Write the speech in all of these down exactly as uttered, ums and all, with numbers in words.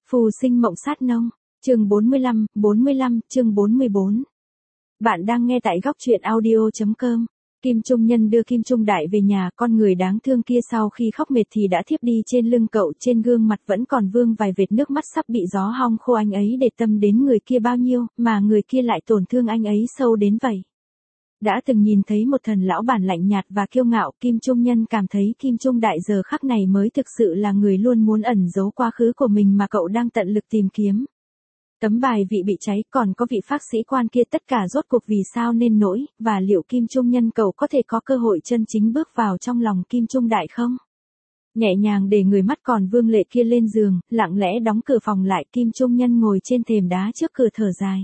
Phù sinh mộng sát nông, chương bốn mươi lăm, bốn mươi lăm, chương bốn mươi bốn. Bạn đang nghe tại góc truyện audio.com. Kim Trung Nhân đưa Kim Trung Đại về nhà, con người đáng thương kia sau khi khóc mệt thì đã thiếp đi trên lưng cậu, trên gương mặt vẫn còn vương vài vệt nước mắt sắp bị gió hong khô. Anh ấy để tâm đến người kia bao nhiêu, mà người kia lại tổn thương anh ấy sâu đến vậy. Đã từng nhìn thấy một thần lão bản lạnh nhạt và kiêu ngạo, Kim Trung Nhân cảm thấy Kim Trung Đại giờ khắc này mới thực sự là người luôn muốn ẩn giấu quá khứ của mình mà cậu đang tận lực tìm kiếm. Tấm bài vị bị cháy, còn có vị phác sĩ quan kia, tất cả rốt cuộc vì sao nên nỗi, và liệu Kim Trung Nhân cậu có thể có cơ hội chân chính bước vào trong lòng Kim Trung Đại không? Nhẹ nhàng để người mắt còn vương lệ kia lên giường, lặng lẽ đóng cửa phòng lại, Kim Trung Nhân ngồi trên thềm đá trước cửa thở dài.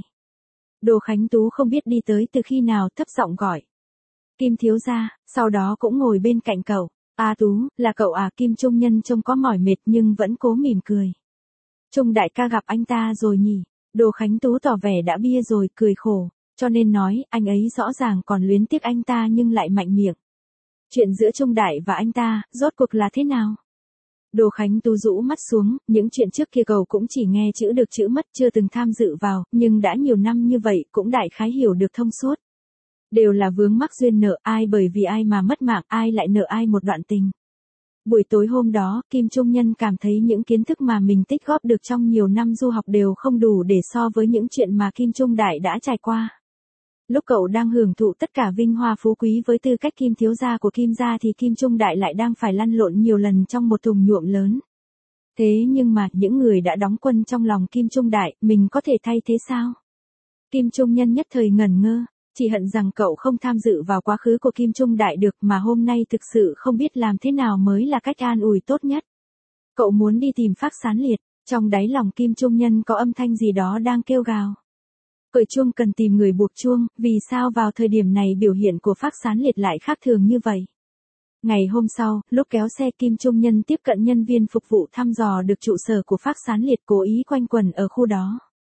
Đồ Khánh Tú không biết đi tới từ khi nào, thấp giọng gọi. Kim thiếu gia, sau đó cũng ngồi bên cạnh cậu. A Tú, là cậu à? Kim Trung Nhân trông có mỏi mệt nhưng vẫn cố mỉm cười. Trung đại ca gặp anh ta rồi nhỉ? Đồ Khánh Tú tỏ vẻ đã bia rồi, cười khổ, cho nên nói, anh ấy rõ ràng còn luyến tiếc anh ta nhưng lại mạnh miệng. Chuyện giữa Trung đại và anh ta, rốt cuộc là thế nào? Đồ Khánh Tú rũ mắt xuống, những chuyện trước kia cậu cũng chỉ nghe chữ được chữ mất, chưa từng tham dự vào, nhưng đã nhiều năm như vậy cũng đại khái hiểu được thông suốt. Đều là vướng mắc duyên nợ, ai bởi vì ai mà mất mạng, ai lại nợ ai một đoạn tình. Buổi tối hôm đó, Kim Trung Nhân cảm thấy những kiến thức mà mình tích góp được trong nhiều năm du học đều không đủ để so với những chuyện mà Kim Trung Đại đã trải qua. Lúc cậu đang hưởng thụ tất cả vinh hoa phú quý với tư cách Kim thiếu gia của Kim gia thì Kim Trung Đại lại đang phải lăn lộn nhiều lần trong một thùng nhuộm lớn. Thế nhưng mà, những người đã đóng quân trong lòng Kim Trung Đại, mình có thể thay thế sao? Kim Trung Nhân nhất thời ngẩn ngơ, chỉ hận rằng cậu không tham dự vào quá khứ của Kim Trung Đại được, mà hôm nay thực sự không biết làm thế nào mới là cách an ủi tốt nhất. Cậu muốn đi tìm Phác Sán Liệt, trong đáy lòng Kim Trung Nhân có âm thanh gì đó đang kêu gào. Cởi chuông cần tìm người buộc chuông, vì sao vào thời điểm này biểu hiện của Phác Sán Liệt lại khác thường như vậy? Ngày hôm sau, lúc kéo xe, Kim Trung Nhân tiếp cận nhân viên phục vụ thăm dò được trụ sở của Phác Sán Liệt, cố ý quanh quẩn ở khu đó.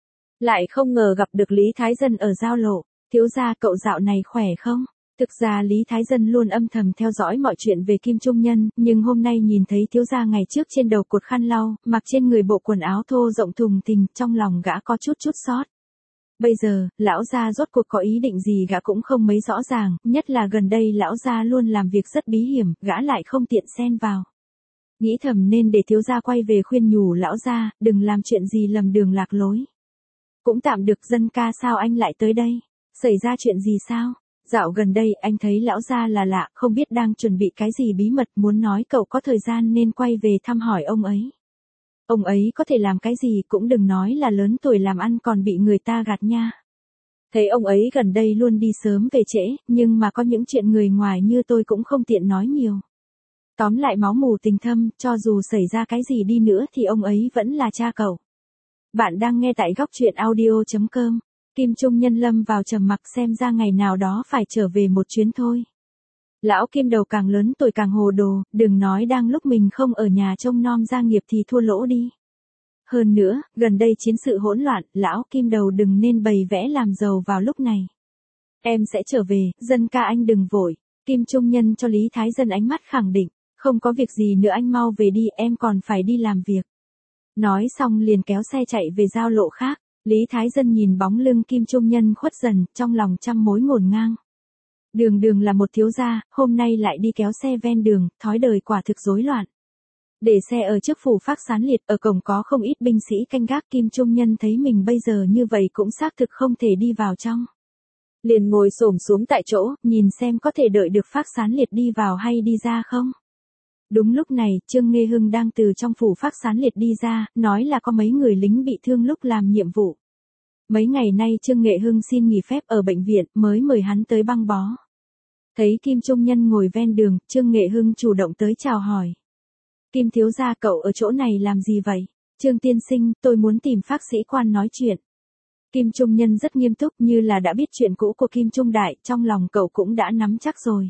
Lại không ngờ gặp được Lý Thái Dân ở giao lộ. Thiếu gia, cậu dạo này khỏe không? Thực ra Lý Thái Dân luôn âm thầm theo dõi mọi chuyện về Kim Trung Nhân, nhưng hôm nay nhìn thấy thiếu gia ngày trước trên đầu cột khăn lau, mặc trên người bộ quần áo thô rộng thùng thình, trong lòng gã có chút chút xót. Bây giờ, lão gia rốt cuộc có ý định gì gã cũng không mấy rõ ràng, nhất là gần đây lão gia luôn làm việc rất bí hiểm, gã lại không tiện xen vào. Nghĩ thầm nên để thiếu gia quay về khuyên nhủ lão gia, đừng làm chuyện gì lầm đường lạc lối. Cũng tạm được. Dân ca, sao anh lại tới đây? Xảy ra chuyện gì sao? Dạo gần đây anh thấy lão gia là lạ, không biết đang chuẩn bị cái gì bí mật, muốn nói cậu có thời gian nên quay về thăm hỏi ông ấy. Ông ấy có thể làm cái gì, cũng đừng nói là lớn tuổi làm ăn còn bị người ta gạt nha. Thấy ông ấy gần đây luôn đi sớm về trễ, nhưng mà có những chuyện người ngoài như tôi cũng không tiện nói nhiều. Tóm lại máu mù tình thâm, cho dù xảy ra cái gì đi nữa thì ông ấy vẫn là cha cậu. Bạn đang nghe tại góc truyện audio.com. Kim Trung Nhân lâm vào trầm mặc, xem ra ngày nào đó phải trở về một chuyến thôi. Lão Kim đầu càng lớn tuổi càng hồ đồ, đừng nói đang lúc mình không ở nhà trông nom gia nghiệp thì thua lỗ đi. Hơn nữa, gần đây chiến sự hỗn loạn, lão Kim đầu đừng nên bày vẽ làm giàu vào lúc này. Em sẽ trở về, Dân ca anh đừng vội. Kim Trung Nhân cho Lý Thái Dân ánh mắt khẳng định, không có việc gì nữa anh mau về đi, em còn phải đi làm việc. Nói xong liền kéo xe chạy về giao lộ khác. Lý Thái Dân nhìn bóng lưng Kim Trung Nhân khuất dần, trong lòng trăm mối ngổn ngang. Đường đường là một thiếu gia, hôm nay lại đi kéo xe ven đường, thói đời quả thực rối loạn. Để xe ở trước phủ Phác Sán Liệt, ở cổng có không ít binh sĩ canh gác, Kim Trung Nhân thấy mình bây giờ như vậy cũng xác thực không thể đi vào trong. Liền ngồi xổm xuống tại chỗ, nhìn xem có thể đợi được Phác Sán Liệt đi vào hay đi ra không. Đúng lúc này, Trương Nghê Hưng đang từ trong phủ Phác Sán Liệt đi ra, nói là có mấy người lính bị thương lúc làm nhiệm vụ. Mấy ngày nay Trương Nghệ Hưng xin nghỉ phép ở bệnh viện, mới mời hắn tới băng bó. Thấy Kim Trung Nhân ngồi ven đường, Trương Nghệ Hưng chủ động tới chào hỏi. Kim thiếu gia, cậu ở chỗ này làm gì vậy? Trương tiên sinh, tôi muốn tìm Phác sĩ quan nói chuyện. Kim Trung Nhân rất nghiêm túc, như là đã biết chuyện cũ của Kim Trung Đại, trong lòng cậu cũng đã nắm chắc rồi.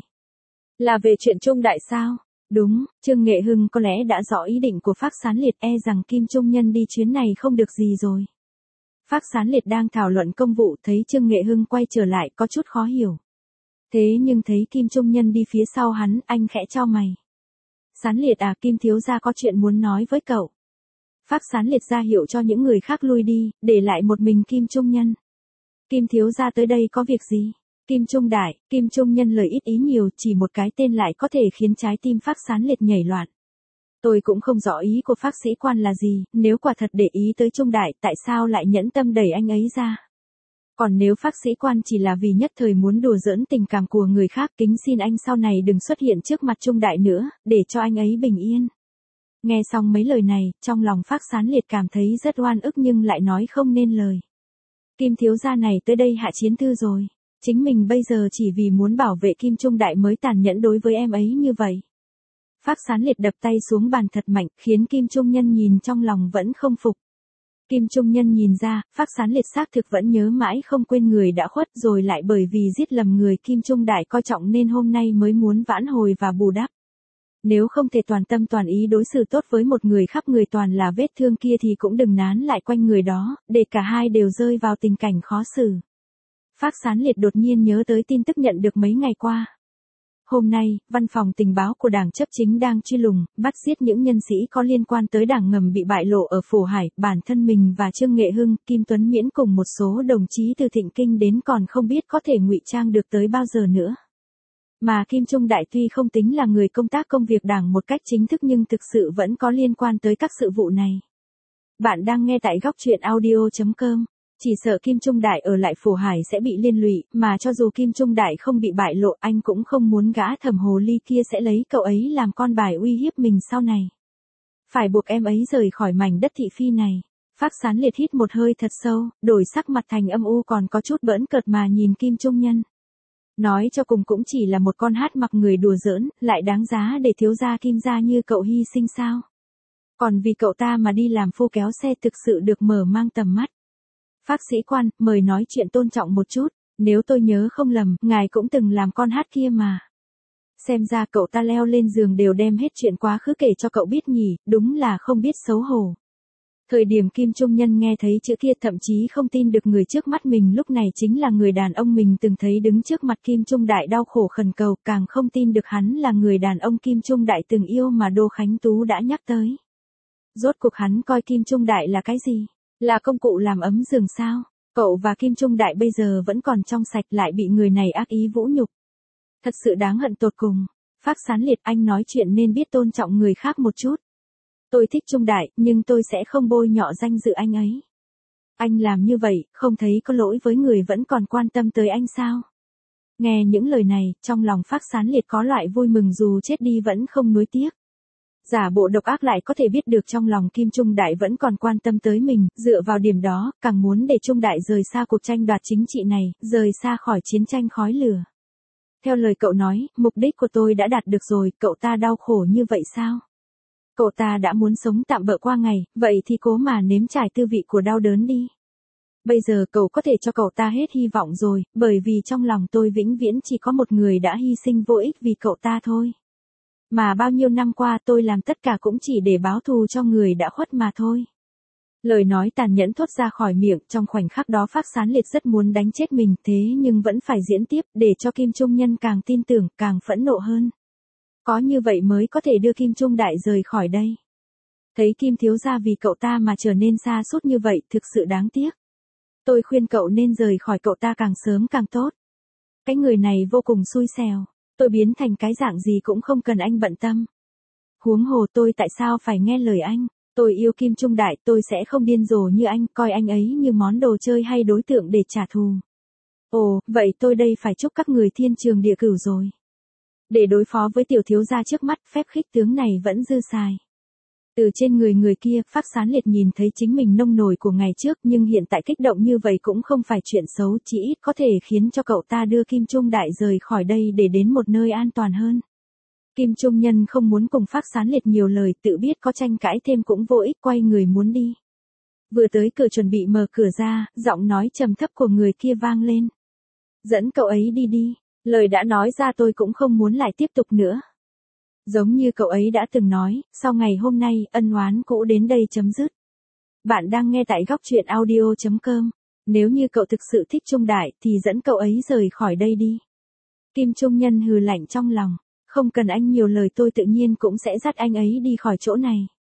Là về chuyện Trung Đại sao? Đúng, Trương Nghệ Hưng có lẽ đã rõ ý định của Phác Sán Liệt, e rằng Kim Trung Nhân đi chuyến này không được gì rồi. Phác Sán Liệt đang thảo luận công vụ, thấy Trương Nghệ Hưng quay trở lại có chút khó hiểu. Thế nhưng thấy Kim Trung Nhân đi phía sau hắn, anh khẽ chau mày. Sán Liệt à, Kim thiếu gia có chuyện muốn nói với cậu. Phác Sán Liệt ra hiệu cho những người khác lui đi, để lại một mình Kim Trung Nhân. Kim thiếu gia tới đây có việc gì? Kim Trung Đại, Kim Trung Nhân lời ít ý nhiều, chỉ một cái tên lại có thể khiến trái tim Phác Sán Liệt nhảy loạn. Tôi cũng không rõ ý của Phác sĩ quan là gì, nếu quả thật để ý tới Trung Đại, tại sao lại nhẫn tâm đẩy anh ấy ra? Còn nếu Phác sĩ quan chỉ là vì nhất thời muốn đùa giỡn tình cảm của người khác, kính xin anh sau này đừng xuất hiện trước mặt Trung Đại nữa, để cho anh ấy bình yên. Nghe xong mấy lời này, trong lòng Phác Sán Liệt cảm thấy rất oan ức nhưng lại nói không nên lời. Kim thiếu gia này tới đây hạ chiến thư rồi. Chính mình bây giờ chỉ vì muốn bảo vệ Kim Trung Đại mới tàn nhẫn đối với em ấy như vậy. Phác Sán Liệt đập tay xuống bàn thật mạnh, khiến Kim Trung Nhân nhìn trong lòng vẫn không phục. Kim Trung Nhân nhìn ra, Phác Sán Liệt xác thực vẫn nhớ mãi không quên người đã khuất, rồi lại bởi vì giết lầm người Kim Trung Đại coi trọng nên hôm nay mới muốn vãn hồi và bù đắp. Nếu không thể toàn tâm toàn ý đối xử tốt với một người khắp người toàn là vết thương kia thì cũng đừng nán lại quanh người đó, để cả hai đều rơi vào tình cảnh khó xử. Phác Sán Liệt đột nhiên nhớ tới tin tức nhận được mấy ngày qua. Hôm nay, văn phòng tình báo của Đảng chấp chính đang truy lùng, bắt giết những nhân sĩ có liên quan tới Đảng ngầm bị bại lộ ở Phổ Hải, bản thân mình và Trương Nghệ Hưng, Kim Tuấn Miễn cùng một số đồng chí từ Thịnh Kinh đến còn không biết có thể ngụy trang được tới bao giờ nữa. Mà Kim Trung Đại tuy không tính là người công tác công việc Đảng một cách chính thức nhưng thực sự vẫn có liên quan tới các sự vụ này. Bạn đang nghe tại góc truyện audio chấm com. Chỉ sợ Kim Trung Đại ở lại Phổ Hải sẽ bị liên lụy, mà cho dù Kim Trung Đại không bị bại lộ anh cũng không muốn gã thẩm hồ ly kia sẽ lấy cậu ấy làm con bài uy hiếp mình sau này. Phải buộc em ấy rời khỏi mảnh đất thị phi này. Phác Sán Liệt hít một hơi thật sâu, đổi sắc mặt thành âm u còn có chút bỡn cợt mà nhìn Kim Trung Nhân. Nói cho cùng cũng chỉ là một con hát mặc người đùa giỡn, lại đáng giá để thiếu gia Kim gia như cậu hy sinh sao? Còn vì cậu ta mà đi làm phu kéo xe thực sự được mở mang tầm mắt. Phác sĩ quan, mời nói chuyện tôn trọng một chút, nếu tôi nhớ không lầm, ngài cũng từng làm con hát kia mà. Xem ra cậu ta leo lên giường đều đem hết chuyện quá khứ kể cho cậu biết nhỉ, đúng là không biết xấu hổ. Thời điểm Kim Trung Nhân nghe thấy chữ kia thậm chí không tin được người trước mắt mình lúc này chính là người đàn ông mình từng thấy đứng trước mặt Kim Trung Đại đau khổ khẩn cầu, càng không tin được hắn là người đàn ông Kim Trung Đại từng yêu mà Đô Khánh Tú đã nhắc tới. Rốt cuộc hắn coi Kim Trung Đại là cái gì? Là công cụ làm ấm giường sao? Cậu và Kim Trung Đại bây giờ vẫn còn trong sạch lại bị người này ác ý vũ nhục. Thật sự đáng hận tột cùng. Phác Sán Liệt, anh nói chuyện nên biết tôn trọng người khác một chút. Tôi thích Trung Đại, nhưng tôi sẽ không bôi nhọ danh dự anh ấy. Anh làm như vậy, không thấy có lỗi với người vẫn còn quan tâm tới anh sao? Nghe những lời này, trong lòng Phác Sán Liệt có loại vui mừng dù chết đi vẫn không nuối tiếc. Giả bộ độc ác lại có thể biết được trong lòng Kim Trung Đại vẫn còn quan tâm tới mình, dựa vào điểm đó, càng muốn để Trung Đại rời xa cuộc tranh đoạt chính trị này, rời xa khỏi chiến tranh khói lửa. Theo lời cậu nói, mục đích của tôi đã đạt được rồi, cậu ta đau khổ như vậy sao? Cậu ta đã muốn sống tạm bợ qua ngày, vậy thì cố mà nếm trải tư vị của đau đớn đi. Bây giờ cậu có thể cho cậu ta hết hy vọng rồi, bởi vì trong lòng tôi vĩnh viễn chỉ có một người đã hy sinh vô ích vì cậu ta thôi. Mà bao nhiêu năm qua tôi làm tất cả cũng chỉ để báo thù cho người đã khuất mà thôi. Lời nói tàn nhẫn thốt ra khỏi miệng, trong khoảnh khắc đó Phác Sán Liệt rất muốn đánh chết mình, thế nhưng vẫn phải diễn tiếp, để cho Kim Trung Nhân càng tin tưởng, càng phẫn nộ hơn. Có như vậy mới có thể đưa Kim Trung Đại rời khỏi đây. Thấy Kim thiếu gia vì cậu ta mà trở nên xa sút như vậy, thực sự đáng tiếc. Tôi khuyên cậu nên rời khỏi cậu ta càng sớm càng tốt. Cái người này vô cùng xui xẻo. Tôi biến thành cái dạng gì cũng không cần anh bận tâm. Huống hồ tôi tại sao phải nghe lời anh? Tôi yêu Kim Trung Đại, tôi sẽ không điên rồ như anh, coi anh ấy như món đồ chơi hay đối tượng để trả thù. Ồ, vậy tôi đây phải chúc các người thiên trường địa cửu rồi. Để đối phó với tiểu thiếu gia trước mắt, phép khích tướng này vẫn dư xài. Từ trên người người kia, Phác Sán Liệt nhìn thấy chính mình nông nổi của ngày trước, nhưng hiện tại kích động như vậy cũng không phải chuyện xấu, chỉ ít có thể khiến cho cậu ta đưa Kim Trung Đại rời khỏi đây để đến một nơi an toàn hơn. Kim Trung Nhân không muốn cùng Phác Sán Liệt nhiều lời, tự biết có tranh cãi thêm cũng vô ích, quay người muốn đi. Vừa tới cửa chuẩn bị mở cửa ra, giọng nói trầm thấp của người kia vang lên. Dẫn cậu ấy đi đi, lời đã nói ra tôi cũng không muốn lại tiếp tục nữa. Giống như cậu ấy đã từng nói, sau ngày hôm nay, ân oán cũ đến đây chấm dứt. Bạn đang nghe tại góc truyện audio chấm com. Nếu như cậu thực sự thích Trung Đại, thì dẫn cậu ấy rời khỏi đây đi. Kim Trung Nhân hừ lạnh trong lòng. Không cần anh nhiều lời, tôi tự nhiên cũng sẽ dắt anh ấy đi khỏi chỗ này.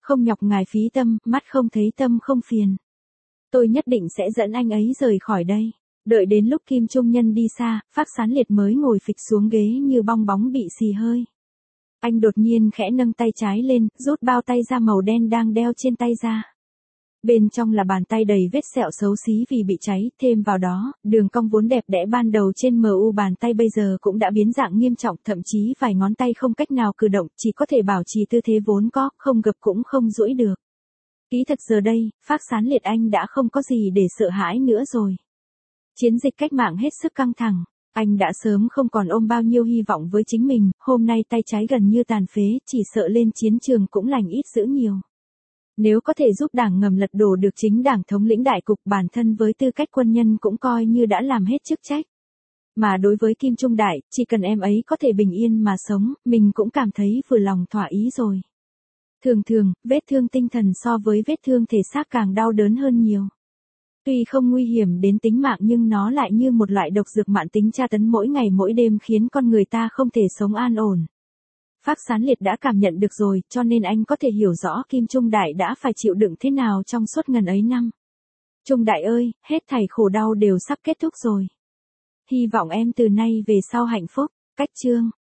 Không nhọc ngài phí tâm, mắt không thấy tâm không phiền. Tôi nhất định sẽ dẫn anh ấy rời khỏi đây. Đợi đến lúc Kim Trung Nhân đi xa, Phác Sán Liệt mới ngồi phịch xuống ghế như bong bóng bị xì hơi. Anh đột nhiên khẽ nâng tay trái lên, rút bao tay da màu đen đang đeo trên tay ra. Bên trong là bàn tay đầy vết sẹo xấu xí vì bị cháy, thêm vào đó, đường cong vốn đẹp đẽ ban đầu trên mờ u bàn tay bây giờ cũng đã biến dạng nghiêm trọng, thậm chí vài ngón tay không cách nào cử động, chỉ có thể bảo trì tư thế vốn có, không gập cũng không duỗi được. Kỳ thật giờ đây, Phác Sán Liệt anh đã không có gì để sợ hãi nữa rồi. Chiến dịch cách mạng hết sức căng thẳng, anh đã sớm không còn ôm bao nhiêu hy vọng với chính mình, hôm nay tay trái gần như tàn phế, chỉ sợ lên chiến trường cũng lành ít dữ nhiều. Nếu có thể giúp đảng ngầm lật đổ được chính đảng thống lĩnh đại cục, bản thân với tư cách quân nhân cũng coi như đã làm hết chức trách. Mà đối với Kim Trung Đại, chỉ cần em ấy có thể bình yên mà sống, mình cũng cảm thấy vừa lòng thỏa ý rồi. Thường thường, vết thương tinh thần so với vết thương thể xác càng đau đớn hơn nhiều. Tuy không nguy hiểm đến tính mạng nhưng nó lại như một loại độc dược mãn tính tra tấn mỗi ngày mỗi đêm khiến con người ta không thể sống an ổn. Phác Sán Liệt đã cảm nhận được rồi, cho nên anh có thể hiểu rõ Kim Trung Đại đã phải chịu đựng thế nào trong suốt ngần ấy năm. Trung Đại ơi, hết thảy khổ đau đều sắp kết thúc rồi. Hy vọng em từ nay về sau hạnh phúc. Cách chương